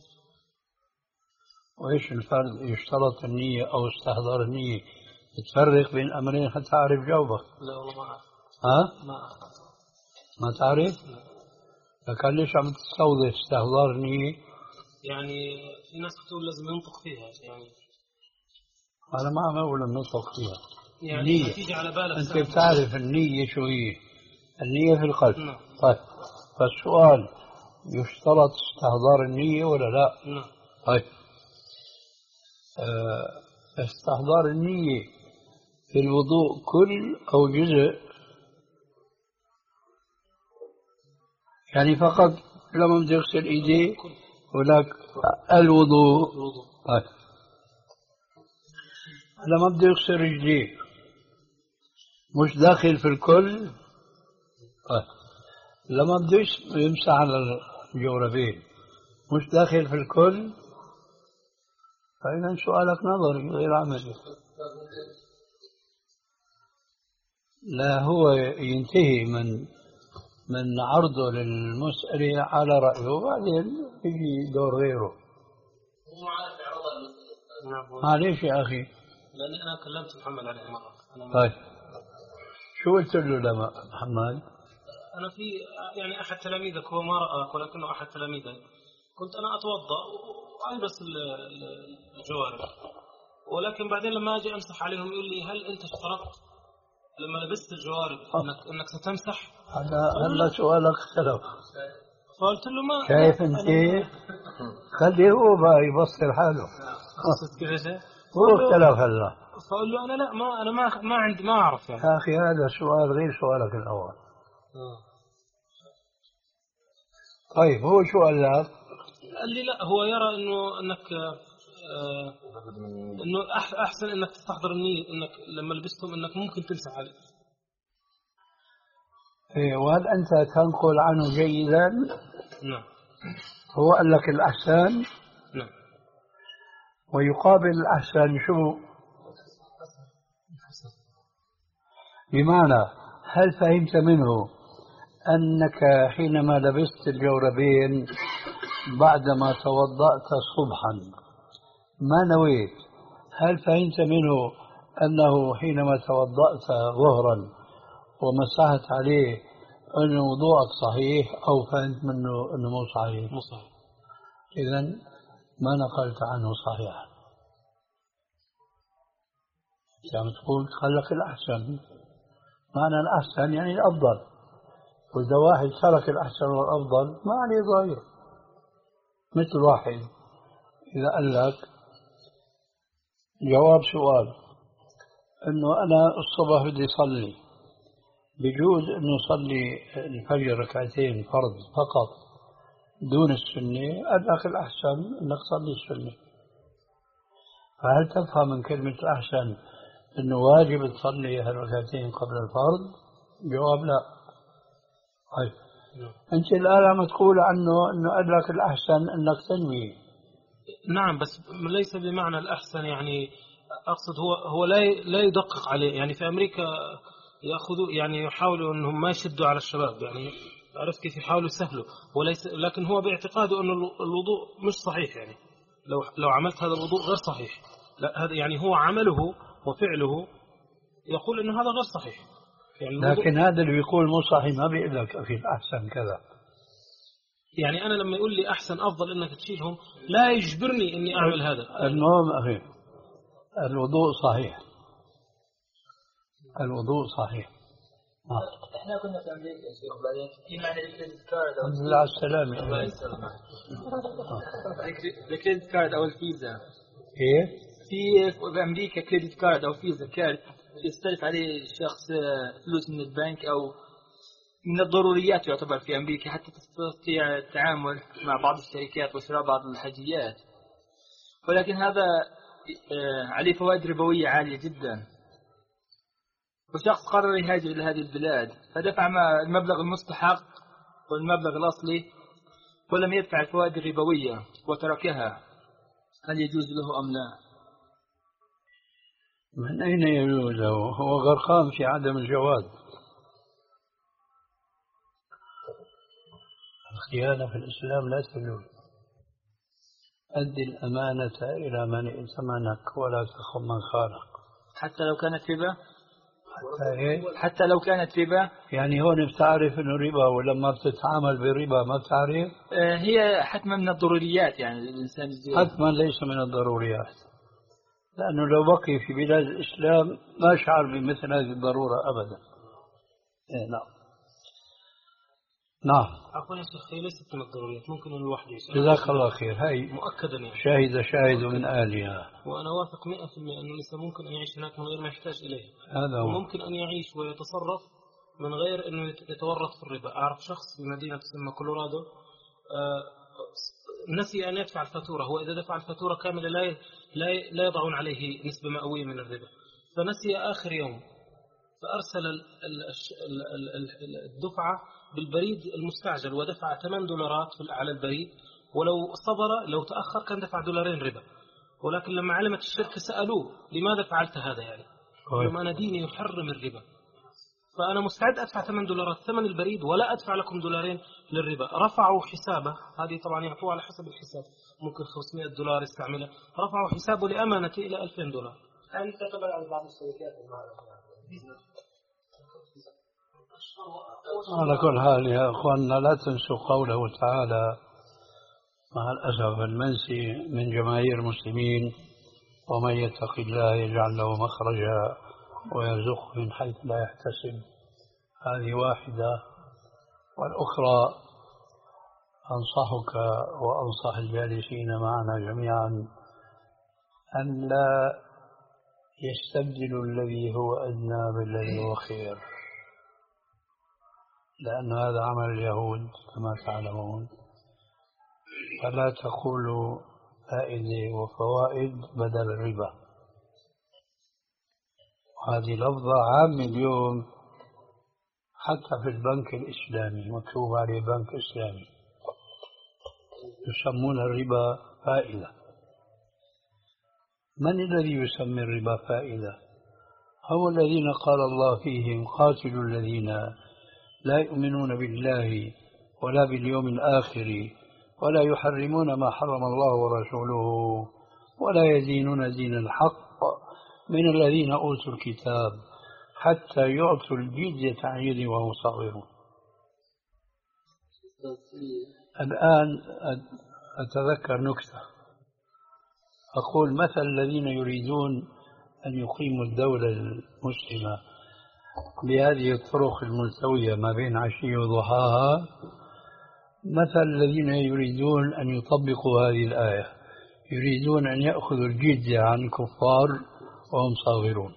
وإيش الفرق يشترط النية أو استحضار النية؟ تفرق بين أمرين حتى أعرف جوابك. لا والله ما أعرف. ها؟ ما أعرف. ما تعرف؟ لا. لكن ليش عم تستوضح استحضار النية؟ يعني في ناس بتقول لازم ينطق فيها يعني. أنا ما عم أقول النطق فيها. يعني النية. تيجي على بالك. أنت بتعرف النية شو هي؟ النية في القلب. نعم. طيب فالسؤال يشترط استحضار النية ولا لا؟ نعم. طيب أه استحضار النية في الوضوء كل أو جزء؟ يعني فقط لما بده يغسل ايديه ولك الوضوء. طيب لما بده يغسل رجليه مش داخل في الكل؟ طيب لما بده يمسح على الجوربين مش داخل في الكل؟ فإذا سؤالك نظري غير عملي. لا هو ينتهي من من عرضه للمسألة على رأيه وبعدين يجي دور غيره. هو عارف يعرض. معليش يا أخي. لأني أنا كلمت محمد عليه مرة. طيب شو قلت له لما محمد؟ أنا في يعني أحد تلاميذك هو ما رآك ولكنه أحد تلاميذك، كنت أنا أتوضأ وألبس الجوارب، ولكن بعدين لما أجي أمسح عليهم يقول لي هل أنت اشترطت لما لبست الجوارب انك انك ستمسح؟ هذا هلا سؤالك اختلف. فقلت له ما شايف انت؟ خليه هو بقى يبصر حاله. قصدت كيف شيء؟ هو اختلف هلا. فقول له انا لا ما انا ما ما عندي ما اعرف يعني. يا اخي هذا سؤال غير سؤالك الاول. طيب هو شو قال لك؟ قال لي لا هو يرى انه انك آه انه احسن انك تستحضر النية انك لما لبستهم انك ممكن تمسح عليه. ايه وهل انت تنقل عنه جيدا؟ نعم. هو قال لك الاحسن؟ نعم. ويقابل الاحسن شو؟ بمعنى هل فهمت منه انك حينما لبست الجوربين بعدما توضأت صبحا ما نويت، هل فهمت منه أنه حينما توضأت ظهرا ومسحت عليه أن وضوءك صحيح أو فهمت منه أنه مو صحيح؟ مو صحيح. إذن ما نقلت عنه صحيحا. يعني تقول خلك الأحسن، معنى الأحسن يعني الأفضل، وإذا واحد ترك الأحسن والأفضل ما عليه ضرر. مثل واحد إذا قال لك جواب سؤال انه انا الصبح بدي اصلي، بجوز انه اصلي الفجر ركعتين فرض فقط دون السنه، قال لك الاحسن انك تصلي السنه. فهل تفهم من كلمه الاحسن انه واجب تصلي هالركعتين قبل الفرض؟ جواب لا. طيب انت الان عم تقول عنه انه قال لك الاحسن انك تنوي. نعم بس ليس بمعنى الأحسن، يعني أقصد هو هو لا لا يدقق عليه. يعني في أمريكا يأخذوا يعني يحاولوا أنهم ما يشدوا على الشباب، يعني عرفت كيف يحاولوا يسهلوا، وليس لكن هو باعتقاده أن الوضوء مش صحيح. يعني لو لو عملت هذا الوضوء غير صحيح، لا هذا يعني هو عمله وفعله يقول أنه هذا غير صحيح. يعني لكن هذا اللي بيقول مو صحيح ما بيقول لك أخي الأحسن كذا. يعني أنا لما يقول لي أحسن أفضل إنك تشيلهم لا يجبرني إني أعمل هذا. المهم أخي الوضوء صحيح، الوضوء صحيح. آه. احنا كنا في امريكا يا شيخ، بعدين في معنى الكريدت كارد او الحمد لله على السلامة. الله يسلمك. الكريدت كارد او الفيزا ايه في في امريكا كريدت كارد او فيزا كارد يستلف عليه الشخص فلوس من البنك او من الضروريات يعتبر في امريكا حتى تستطيع التعامل مع بعض الشركات وشراء بعض الحاجيات، ولكن هذا عليه فوائد ربوية عالية جدا. وشخص قرر يهاجر إلى هذه البلاد فدفع المبلغ المستحق والمبلغ الأصلي ولم يدفع الفوائد الربوية وتركها، هل يجوز له أم لا؟ من أين يجوز له؟ هو غرقان في عدم الجواز. الخيانة في الإسلام لا تجوز. أدي الأمانة إلى من ائتمنك ولا تخن من خانك. حتى لو كانت ربا؟ حتى إيه؟ حتى لو كانت ربا؟ يعني هون بتعرف إنه ربا، ولما بتتعامل بالربا ما بتعرف؟ آه هي حتما من الضروريات، يعني الإنسان يجوز. حتما ليس من الضروريات، لأنه لو بقي في بلاد الإسلام ما شعر بمثل هذه الضرورة أبدا. إيه نعم نعم. عفوا يا شيخ، هي ليست من الضروريات، ممكن أن الواحد يسأل. جزاك الله خير. هاي مؤكدا يعني شاهد شاهد من أهلها. وأنا واثق مئة في المئة أن الإنسان ممكن أن يعيش هناك من غير ما يحتاج إليه. هذا هو. وممكن أن يعيش ويتصرف من غير أنه يتورط في الربا. أعرف شخص بمدينة تسمى كولورادو آه نسي أن يدفع الفاتورة. هو إذا دفع الفاتورة كاملة لا لا لا يضعون عليه نسبة مئوية من الربا، فنسي آخر يوم فأرسل الدفعة بالبريد المستعجل ودفع ثمانية دولارات على البريد، ولو صبر لو تأخر كان دفع دولارين ربا. ولكن لما علمت الشركة سألوه لماذا فعلت هذا، يعني قالوا أنا ديني يحرم الربا، فأنا مستعد أدفع ثمانية دولارات ثمن البريد ولا أدفع لكم دولارين للربا. رفعوا حسابه، هذه طبعا يعطوه على حسب الحساب، ممكن خمسمائة دولار يستعمله، رفعوا حسابه لأمانته إلى ألفين دولار. هذه تعتبر على بعض الشركات على كل حال يا أخواننا لا تنسوا قوله تعالى مع الأسف المنسي من جماهير المسلمين: ومن يتق الله يجعل له مخرجا ويرزقه من حيث لا يحتسب. هذه واحدة. والأخرى أنصحك وأنصح الجالسين معنا جميعا أن لا يستبدلوا الذي هو أدنى بالذي هو خير، لأن هذا عمل اليهود كما تعلمون. فلا تقولوا فائدة وفوائد بدل الربا. هذه لفظة عامة اليوم حتى في البنك الإسلامي، مكتوب عليه بنك إسلامي، يسمون الربا فائدة. من الذي يسمي الربا فائدة؟ هم الذين قال الله فيهم: قاتلوا الذين لا يؤمنون بالله ولا باليوم الآخر ولا يحرمون ما حرم الله ورسوله ولا يدينون دين الحق من الذين أوتوا الكتاب حتى يعطوا الجزية عن يد وهم صاغرون. الآن أتذكر نكتة، أقول: مثل الذين يريدون أن يقيموا الدولة المسلمة بهذه الطرق الملتوية ما بين عشية وضحاها، مثل الذين يريدون أن يطبقوا هذه الآية، يريدون أن يأخذوا الجزية عن الكفار وهم صاغرون.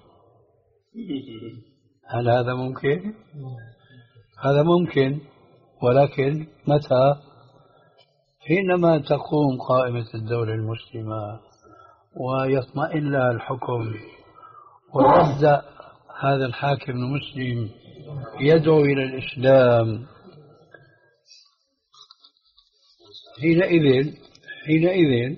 هل هذا ممكن؟ هذا ممكن، ولكن متى؟ حينما تقوم قائمة الدولة المسلمة ويطمئن لها الحكم ويبدأ هذا الحاكم المسلم يدعو إلى الإسلام، حينئذ حينئذ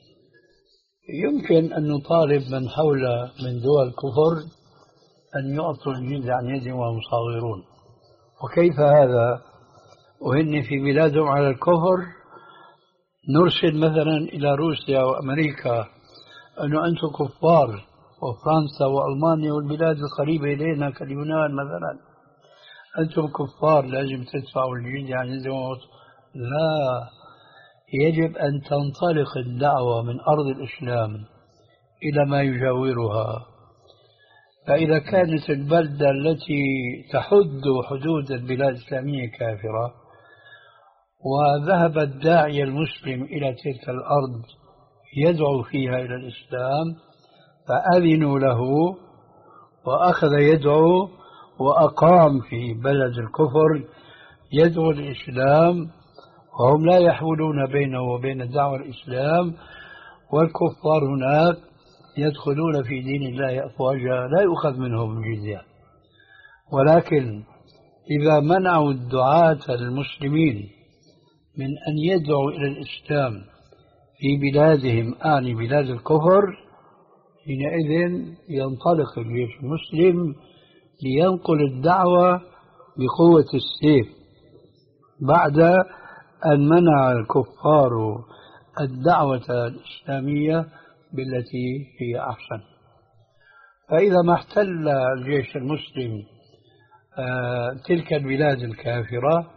يمكن أن نطالب من حول من دول الكفر أن يعطوا الجزية عن يد وهم صاغرون. وكيف هذا وهن في بلادهم على الكفر؟ نرسل مثلا إلى روسيا وأمريكا أنه أنتم كفار، وفرنسا وألمانيا والبلاد القريبة إلينا كاليونان مثلا، أنتم كفار لازم تدفعوا الجزية عن يد لا، يجب أن تنطلق الدعوة من أرض الإسلام إلى ما يجاورها. فإذا كانت البلدة التي تحد حدود البلاد الإسلامية كافرة، وذهب الداعية المسلم إلى تلك الأرض يدعو فيها إلى الإسلام، فأذنوا له وأخذ يدعو وأقام في بلد الكفر يدعو الإسلام، وهم لا يحولون بينه وبين الدعوة الإسلام، والكفار هناك يدخلون في دين الله أفواجا لا يؤخذ منهم الجزية. ولكن إذا منعوا الدعاة المسلمين من أن يدعوا إلى الإسلام في بلادهم، آني بلاد الكفر، حينئذ ينطلق الجيش المسلم لينقل الدعوة بقوة السيف بعد أن منع الكفار الدعوة الإسلامية بالتي هي أحسن. فإذا ما احتل الجيش المسلم تلك البلاد الكافرة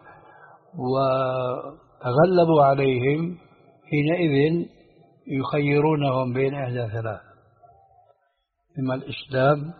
وغلبوا عليهم، حينئذ يخيرونهم بين إحدى ثلاث: إما الإسلام،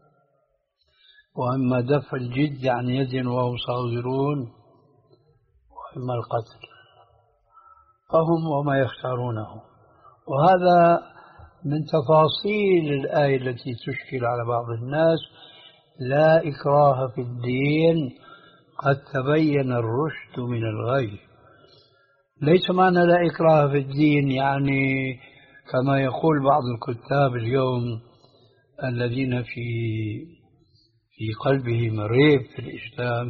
وإما دفع الجد عن يد وهم صاغرون، وإما القتل، فهم وما يختارونه. وهذا من تفاصيل الآية التي تشكل على بعض الناس: لا إكراه في الدين قد تبين الرشد من الغي. ليس معنى لا إكراه في الدين يعني كما يقول بعض الكتاب اليوم الذين في في قلبهم ريب في الإسلام،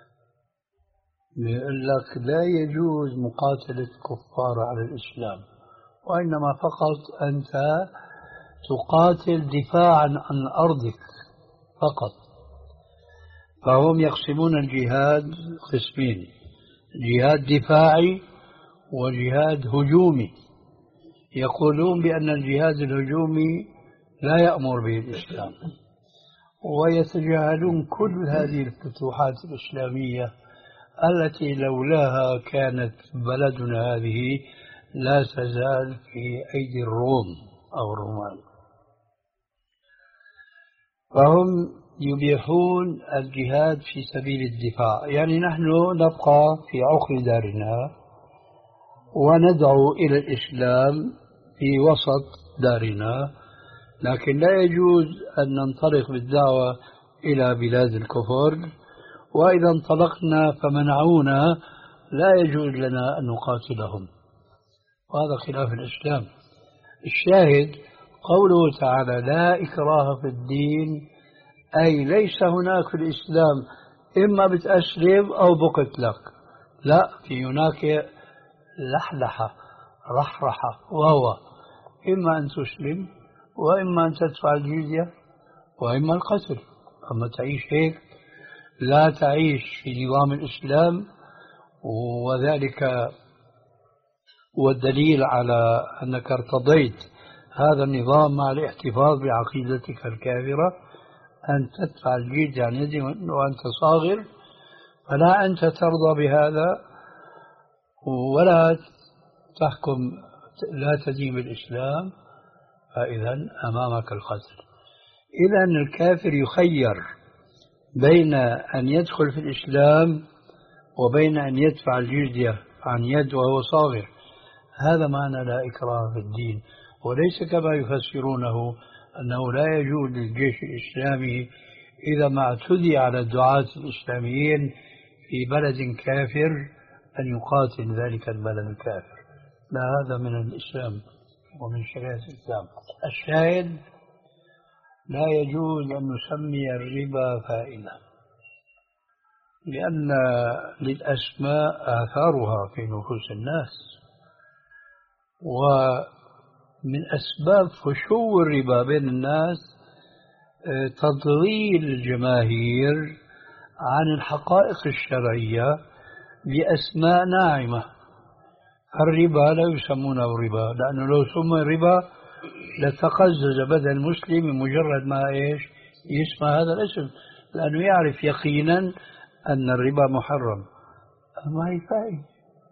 يقول لك لا يجوز مقاتلة الكفار على الإسلام، وإنما فقط أنت تقاتل دفاعا عن أرضك فقط. فهم يقسمون الجهاد قسمين: جهاد دفاعي وجهاد هجومي. يقولون بأن الجهاد الهجومي لا يأمر به الإسلام، ويتجاهلون كل هذه الفتوحات الإسلامية التي لولاها كانت بلدنا هذه لا تزال في أيدي الروم أو الرومان. فهم يبيحون الجهاد في سبيل الدفاع، يعني نحن نبقى في عقر دارنا وندعو إلى الإسلام في وسط دارنا، لكن لا يجوز أن ننطلق بالدعوة إلى بلاد الكفر، وإذا انطلقنا فمنعونا لا يجوز لنا أن نقاتلهم، وهذا خلاف الإسلام. الشاهد قوله تعالى: لا إكراه في الدين، أي ليس هناك في الإسلام إما بتأسلم أو بقتلك، لا، في هناك لحلحة رحرحة، وهو إما أن تسلم وإما أن تدفع الجزية وإما القتل. أما تعيش هيك لا تعيش في نظام الإسلام، وذلك والدليل على أنك ارتضيت هذا النظام مع الاحتفاظ بعقيدتك الكافرة أن تدفع الجزية عن يد وأنت صاغر، فلا أنت ترضى بهذا ولا تحكم، لا تدين بالإسلام، فإذا أمامك القتل. إذا الكافر يخير بين أن يدخل في الإسلام وبين أن يدفع الجزية عن يد وهو صاغر. هذا معنى لا إكراه في الدين، وليس كما يفسرونه أنه لا يجوز للجيش الإسلامي إذا ما اعتدي على الدعاة الإسلاميين في بلد كافر أن يقاتل ذلك البلد الكافر. لا، هذا من الإسلام ومن شريعة الإسلام. الشاهد: لا يجوز أن نسمي الربا فائدة، لأن للأسماء آثارها في نفوس الناس، ومن أسباب فشو الربا بين الناس تضليل الجماهير عن الحقائق الشرعية بأسماء ناعمة. الربا لا يسمونه ربا، لأنه لو سمي ربا لتقزز بدن المسلم مجرد ما إيش يسمع هذا الاسم، لأنه يعرف يقينا أن الربا محرم. ما هي فائدة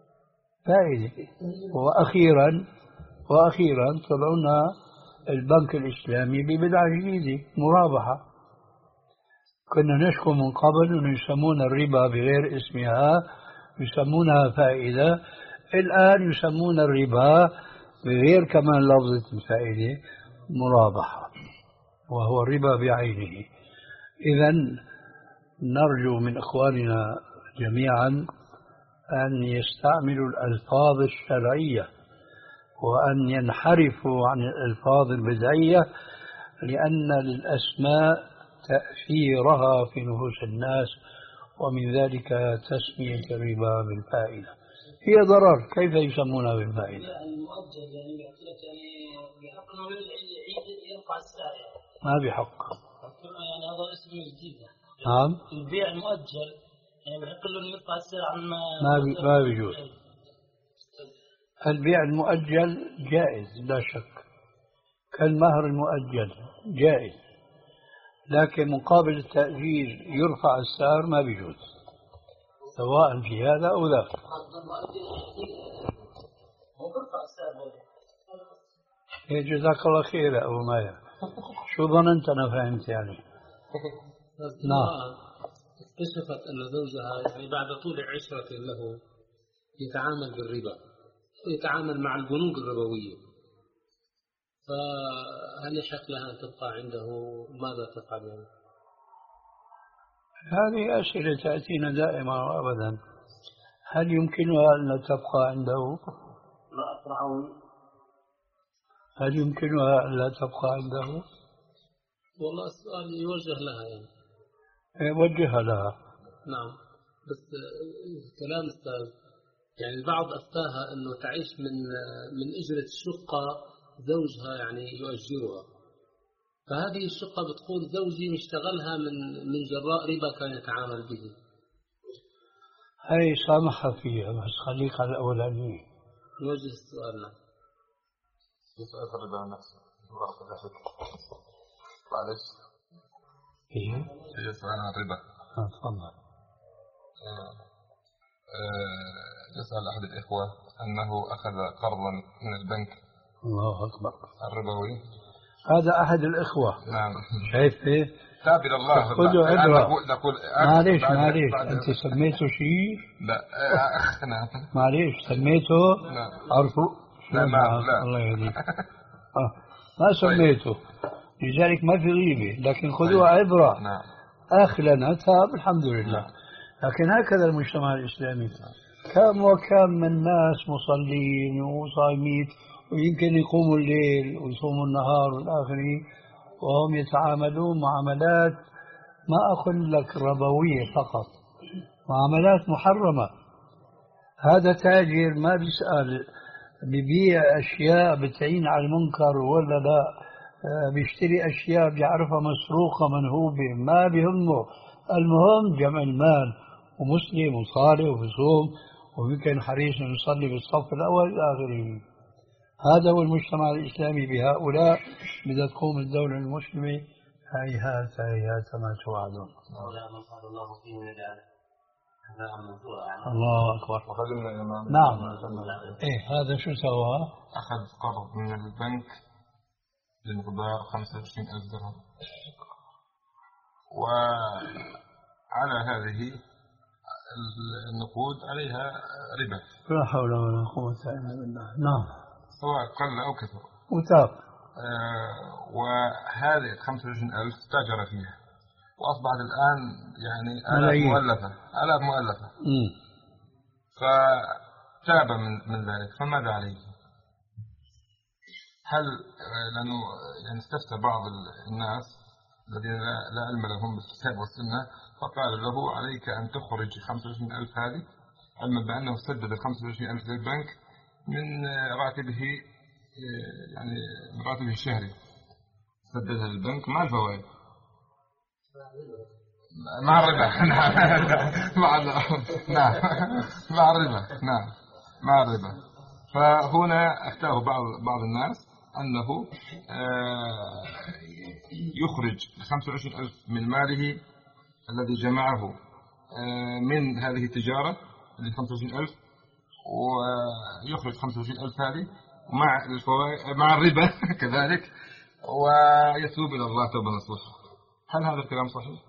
فائدة. وأخيرا وأخيرا طلعنا البنك الإسلامي ببدعة جديدة، مرابحة. كنا نشكو من قبل أنه يسمون الربا بغير اسمها، يسمونها فائدة. الآن يسمون الربا بغير كمان لفظة الفائدة، مرابحة، وهو الربا بعينه. إذن نرجو من إخواننا جميعا أن يستعملوا الألفاظ الشرعية وأن ينحرفوا عن الألفاظ البدعية، لأن الأسماء تأثيرها في نفوس الناس، ومن ذلك تسمية الربا بالفائدة. هي ضرر، كيف يسمونها بالفائدة؟ المؤجل يعني بيعطيك يعني بحق انه يرفع السعر يعني. ما بحق. يعني هذا اسم جديد. نعم. البيع المؤجل يعني بحق له انه يرفع السعر عن ما ما ما بيجوز. البيع المؤجل جائز لا شك، كالمهر المؤجل جائز، لكن مقابل التأجيل يرفع السعر ما بيجوز، سواء في هذا أو ذاك. جزاك الله خير يا أبو مايا، شو ظننت أنا فهمت يعني؟ نعم. اكتشفت أن زوجها يعني بعد طول عشرة له يتعامل بالربا ويتعامل مع البنوك الربوية، فهل يحق لها أن تبقى عنده؟ ماذا تفعل يعني؟ هذه أسئلة تأتينا دائما وأبدا. هل يمكنها أن تبقى عنده؟ لا أطرعون. هل يمكنها أن لا تبقى عنده؟ والله السؤال يوجه لها يعني. يوجه لها. نعم، بس كلام أستاذ يعني البعض أفتاها أنه تعيش من من أجرة الشقة زوجها يعني يؤجرها، فهذه الشقة بتقول زوجي مشتغلها من من جراء ربا كان يتعامل به. هاي سامحة فيها، بس خليك على الأولانية. نوجه السؤال. نعم. يسأل الربا عن نفسه. معلش. إيه؟ هي سؤال عن الربا. آه تفضل. يسأل أحد الإخوة أنه أخذ قرضا من البنك. الله أكبر. الربوي. هذا أحد الإخوة. نعم. شايف إيه؟ تاب إلى الله. خذوا عبرة. نقول معليش معليش أنت سميته شيء؟ لا. نعم. معليش سميته؟ نعم. عرفوا؟ لا ما لا. الله يهديك. آه. ما سميته، لذلك ما في غيبة، لكن خذوها عبرة. نعم. أخ لنا تاب الحمد لله. نعم. لكن هكذا المجتمع الإسلامي، كم وكم من ناس مصلين وصايمين ويمكن يقوموا الليل ويصوموا النهار والآخرين، وهم يتعاملون معاملات ما أقول لك ربوية فقط، معاملات محرمة. هذا تاجر ما بيسأل ببيع أشياء بتعين على المنكر ولا لا، بيشتري أشياء بيعرفها مسروقة منهوبة، ما بيهمه، المهم جمع المال، ومسلم وصالح وبصوم ويمكن حريص أن يصلي بالصف الأول إلى آخره. هذا هو المجتمع الإسلامي بهؤلاء. بدها تقوم الدولة المسلمة هيهات هيهات ما توعدون. الله أكبر. نعم. إيه هذا شو سوى؟ أخذ قرض من البنك بمقدار خمسة وعشرين ألف درهم، وعلى هذه النقود عليها ربا. لا حول ولا قوة إلا بالله. نعم. سواء قل أو كثر. وتاب. آه وهذه خمسة وعشرين ألف تاجر فيها، وأصبحت الآن يعني آلاف مؤلفة آلاف مؤلفة. امم فتاب من من ذلك، فماذا عليه؟ هل لأنه يعني استفتى بعض الناس الذين لا علم لهم بالكتاب والسنة، فقال له عليك أن تخرج خمسة وعشرين ألف هذه، علما بأنه سدد خمسة وعشرين ألف للبنك من راتبه، يعني من راتبه الشهري سددها للبنك مع الفوائد مع الربا. مع نعم مع الربا. نعم مع الربا. فهنا افتاه بعض بعض الناس أنه يخرج خمسة وعشرين ألف من ماله الذي جمعه من هذه التجارة اللي خمسة وعشرين ألف، ويخرج خمسة وعشرين ألف هذه مع الفوائد مع الربا كذلك ويتوب إلى الله توبة نصوحة. هل هذا الكلام صحيح؟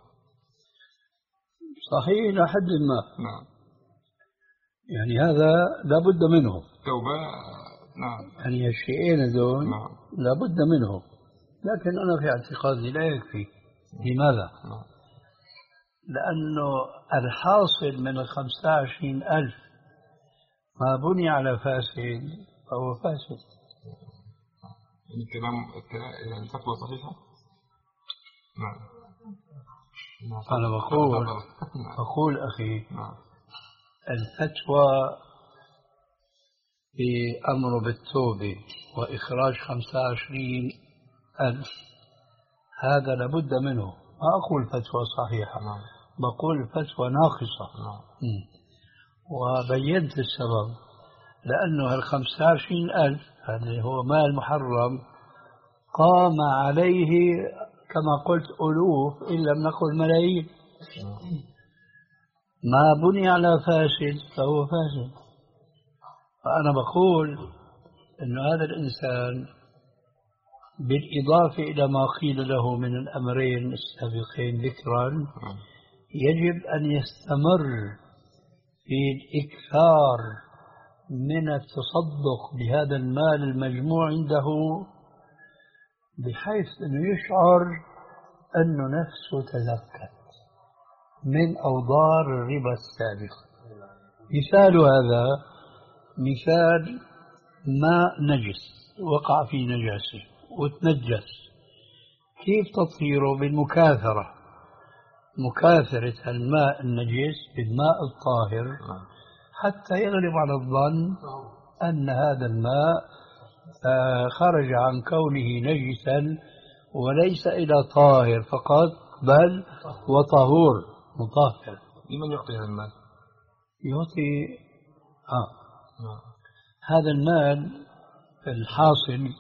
صحيح إلى حد ما. نعم. يعني هذا لابد منه. توبة. نعم. يعني الشيئين هذول نعم. لابد منه، لكن أنا في اعتقادي لا يكفي. لماذا؟ نعم. لأنه الحاصل من الخمسة وعشرين ألف ما بني على فاسد فهو فاسد. الكلام يعني الفتوى صحيحة؟ نعم. أنا بقول بقول أخي نعم. الفتوى بأمر بالتوبة وإخراج خمسة وعشرين ألف هذا لابد منه. ما أقول فتوى صحيحة. نعم. بقول فتوى ناقصة. نعم. وبينت السبب، لأنه الخمسة وعشرين ألف هذا هو مال محرم قام عليه كما قلت ألوف إن لم نقل ملايين. ما بني على فاسد فهو فاسد. فأنا بقول أن هذا الإنسان بالإضافة إلى ما قيل له من الأمرين السابقين ذكرا يجب أن يستمر في الإكثار من التصدق بهذا المال المجموع عنده، بحيث أنه يشعر أنه نفسه تزكت من أوضار الربا السابقة. مثال هذا مثال ماء نجس وقع في نجاسة وتنجس، كيف تطهيره؟ بالمكاثرة، مكاثرة الماء النجس بالماء الطاهر حتى يغلب على الظن أن هذا الماء خرج عن كونه نجسا وليس إلى طاهر فقط بل وطهور مطهر. لمن يعطي هذا المال؟ يعطي آه. هذا المال الحاصل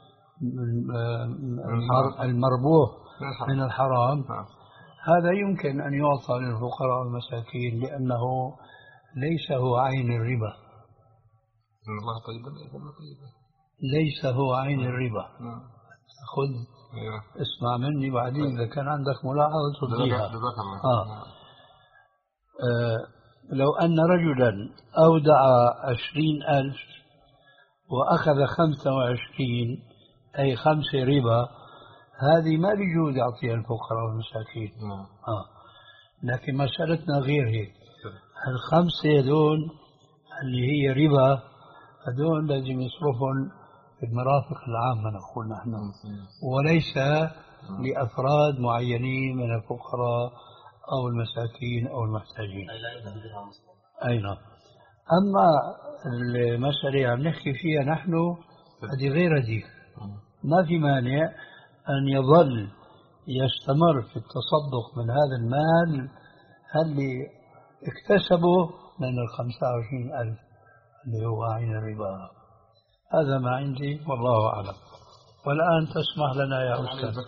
المربوح من الحرام هذا يمكن أن يعطى للفقراء والمساكين لأنه ليس هو عين الربا. الله طيبا الله طيبا. ليس هو عين الربا. خذ اسمع مني بعدين إذا كان عندك ملاحظة تضيها. آه. آه. لو أن رجلا أودع عشرين ألف وأخذ خمسة وعشرين أي خمسة ربا، هذه ما بيجوز يعطيها الفقراء والمساكين. آه. لكن مسألتنا غير هيك. الخمسة هذول اللي هي ربا هذول لازم يصرفهم في المرافق العامة نقول نحن، وليس لأفراد معينين من الفقراء أو المساكين أو المحتاجين. أي نعم. أما المسألة عم نحكي فيها نحن هذه غير ذيك، ما في مانع أن يظل يستمر في التصدق من هذا المال اللي اكتسبه من الخمسة وعشرين ألف اللي هو عين الربا. هذا ما عندي والله أعلم. والآن تسمح لنا يا أستاذ.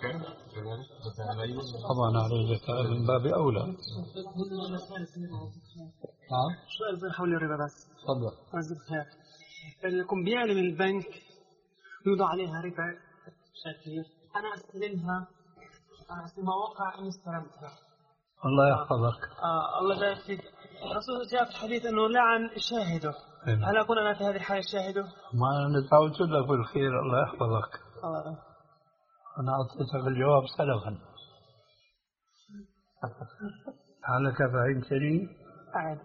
طبعا عليه زكاة من باب أولى. نعم. سؤال زي حول الربا بس. تفضل. عزيز الخير. لكم بيعلم البنك يوضع عليها ربا شكل، أنا أستلمها أنا أستلمها وقع أن استلمتها. الله يحفظك. آه الله يبارك فيك. الرسول جاء في الحديث أنه لعن شاهده. هل أكون أنا في هذه الحالة شاهده؟ ما أنا دعوت لك بالخير الله يحفظك. الله. أنا أعطيتك الجواب سلفا. هلك فهمتني؟ أعد.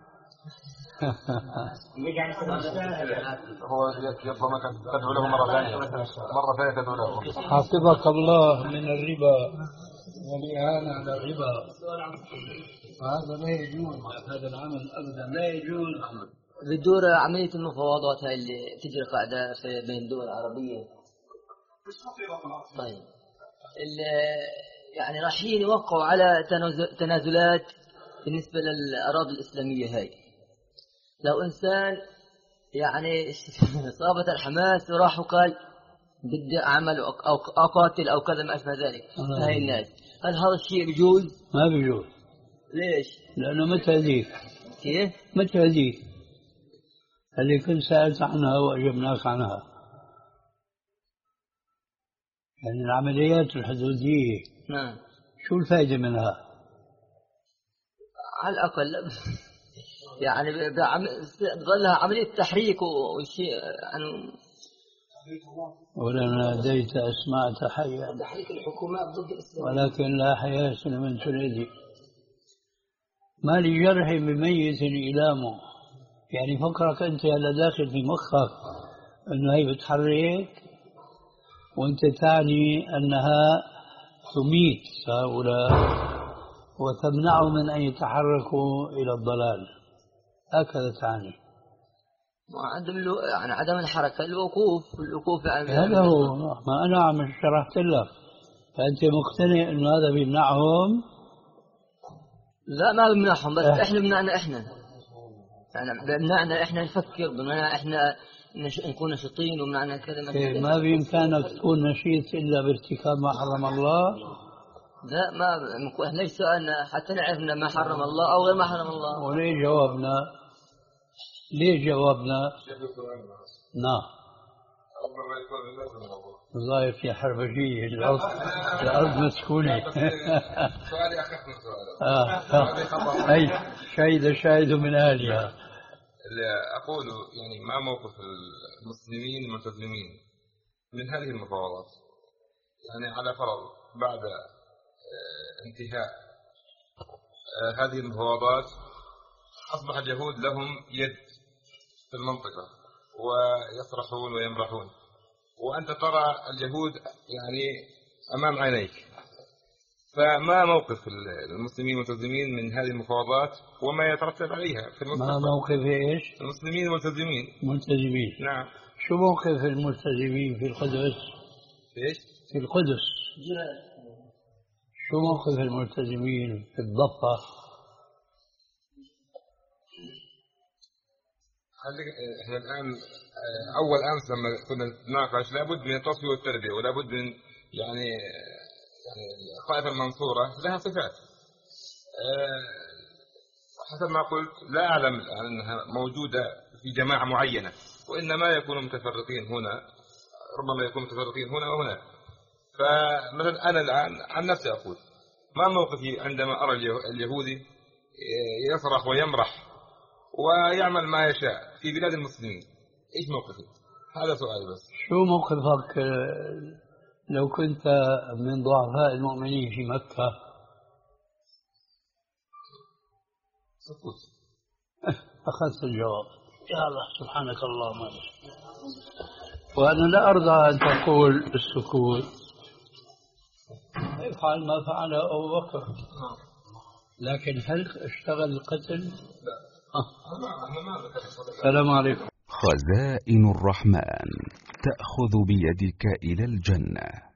هو يطلب منك تدعو له مرة ثانية، مرة ثانية تدعو له. حفظك الله من الربا والإعانة على الربا. هذا لا يجوز، هذا العمل أبدا لا يجوز. بتدور عملية المفاوضات هاي اللي تجري قاعدة في بين الدول العربية. طيب يعني رايحين يوقعوا على تنازلات بالنسبة للأراضي الإسلامية هاي. لو إنسان يعني صابت الحماس وراح وقال بدي أعمل أو أقاتل أو كذا ما أشبه ذلك هاي الناس، هل هذا الشيء بيجوز؟ ما بيجوز. ليش؟ لأنه متى ذيك؟ كيف؟ متى ذيك؟ اللي كنت سألت عنها وأجبناك عنها، يعني العمليات الحدودية نعم شو الفائدة منها؟ على الأقل يعني بظلها عملية تحريك وشيء يعني. ولما ناديت أسمعت حيا تحريك الحكومات ضد الإسلام، ولكن لا حياة لمن تنادي. ما لجرح بميت إلامه، يعني فكرك أنت هلا داخل في مخك أنه هي بتحرك وأنت تعني أنها تميت هؤلاء وتمنعهم من أن يتحركوا إلى الضلال، هكذا تعني. وعدم يعني عدم الحركة، الوقوف الوقوف يعني هذا هو ما أنا عم شرحت لك، فأنت مقتنع أنه هذا بيمنعهم؟ لا ما بيمنعهم، بس إحنا بمنعنا إحنا، يعني بمنعنا إحنا نفكر، بمنعنا إحنا نش... نكون نشيطين، ومنعنا كذا مثلا. ما بإمكانك تكون نشيط إلا بارتكاب ما حرم الله؟ لا ما ليس أن حتى نعرف ما حرم الله أو غير ما حرم الله. وليه جوابنا؟ ليه جوابنا؟ نعم والله في حربجية الأرض الأرض مسكونة. سؤالي أخف من سؤالك. أي شهد شاهد من أهلها. اللي أقول يعني ما موقف المسلمين الملتزمين من هذه المفاوضات؟ يعني على فرض بعد انتهاء هذه المفاوضات أصبح اليهود لهم يد في المنطقة ويصرخون ويمرحون، وأنت ترى اليهود يعني أمام عينيك، فما موقف المسلمين الملتزمين من هذه المفاوضات وما يترتب عليها في المستقبل؟ ما موقف إيش؟ المسلمين الملتزمين. ملتزمين نعم. شو موقف الملتزمين في القدس؟ إيش؟ في القدس شو موقف الملتزمين في الضفة؟ احنا الآن أول أمس لما كنا نتناقش لابد من التصفية والتربية، ولابد من يعني يعني الطائفة المنصورة لها صفات. حسب ما قلت لا أعلم الآن أنها موجودة في جماعة معينة، وإنما يكونوا متفرقين هنا، ربما يكونوا متفرقين هنا وهنا. فمثلا أنا الآن عن نفسي أقول ما موقفي عندما أرى اليهودي يصرخ ويمرح ويعمل ما يشاء في بلاد المسلمين؟ إيش موقفي؟ هذا سؤال بس. شو موقفك لو كنت من ضعفاء المؤمنين في مكة؟ سكوت. أخذت الجواب. يا الله سبحانك اللهم. وأنا لا أرضى أن تقول السكوت، افعل ما فعل أبو بكر، لكن هل اشتغل القتل؟ لا. السلام عليكم. خزائن الرحمن تأخذ بيدك إلى الجنة.